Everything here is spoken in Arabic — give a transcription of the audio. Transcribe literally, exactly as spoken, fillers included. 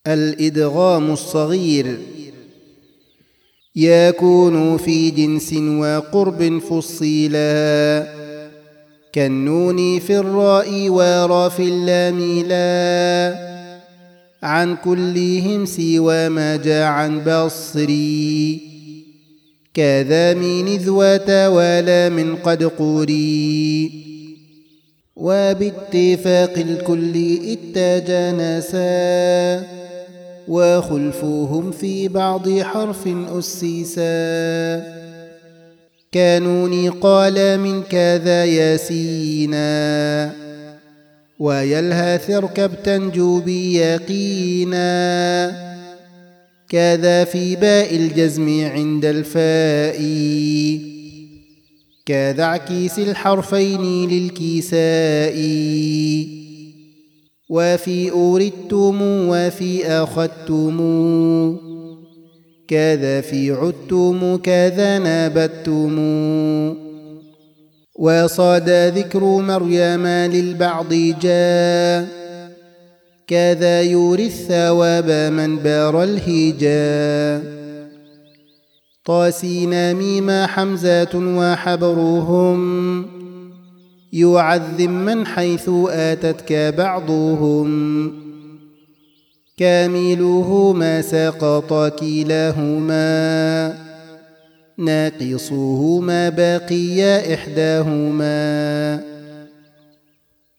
الإدغام الصغير. يكون في جنس وقرب فصيلا، كالنون في الراء ورا في اللام لا، عن كلهم سوى ما جاء عن بصري، كذا من ذوات ولا من قد قري. وباتفاق الكل اتجانسا، وخلفوهم في بعض حرف أسسا، كانوني قال من كذا ياسينا، ويلهث اركب تنجو بيقينا، كذا في باء الجزم عند الفاء، كذا عكيس الحرفين للكساء، وفي أوردتم وفي أخذتم، كذا في عدتم كذا نابتم. وصاد ذكر مريم للبعض جاء، كذا يوري الثواب من بار الهجاء. طاسين ميم حمزة وحبرهم، يعذم من حيث آتتك بعضهم، كاملهما سقط كلاهما، ناقصهما باقي إحداهما.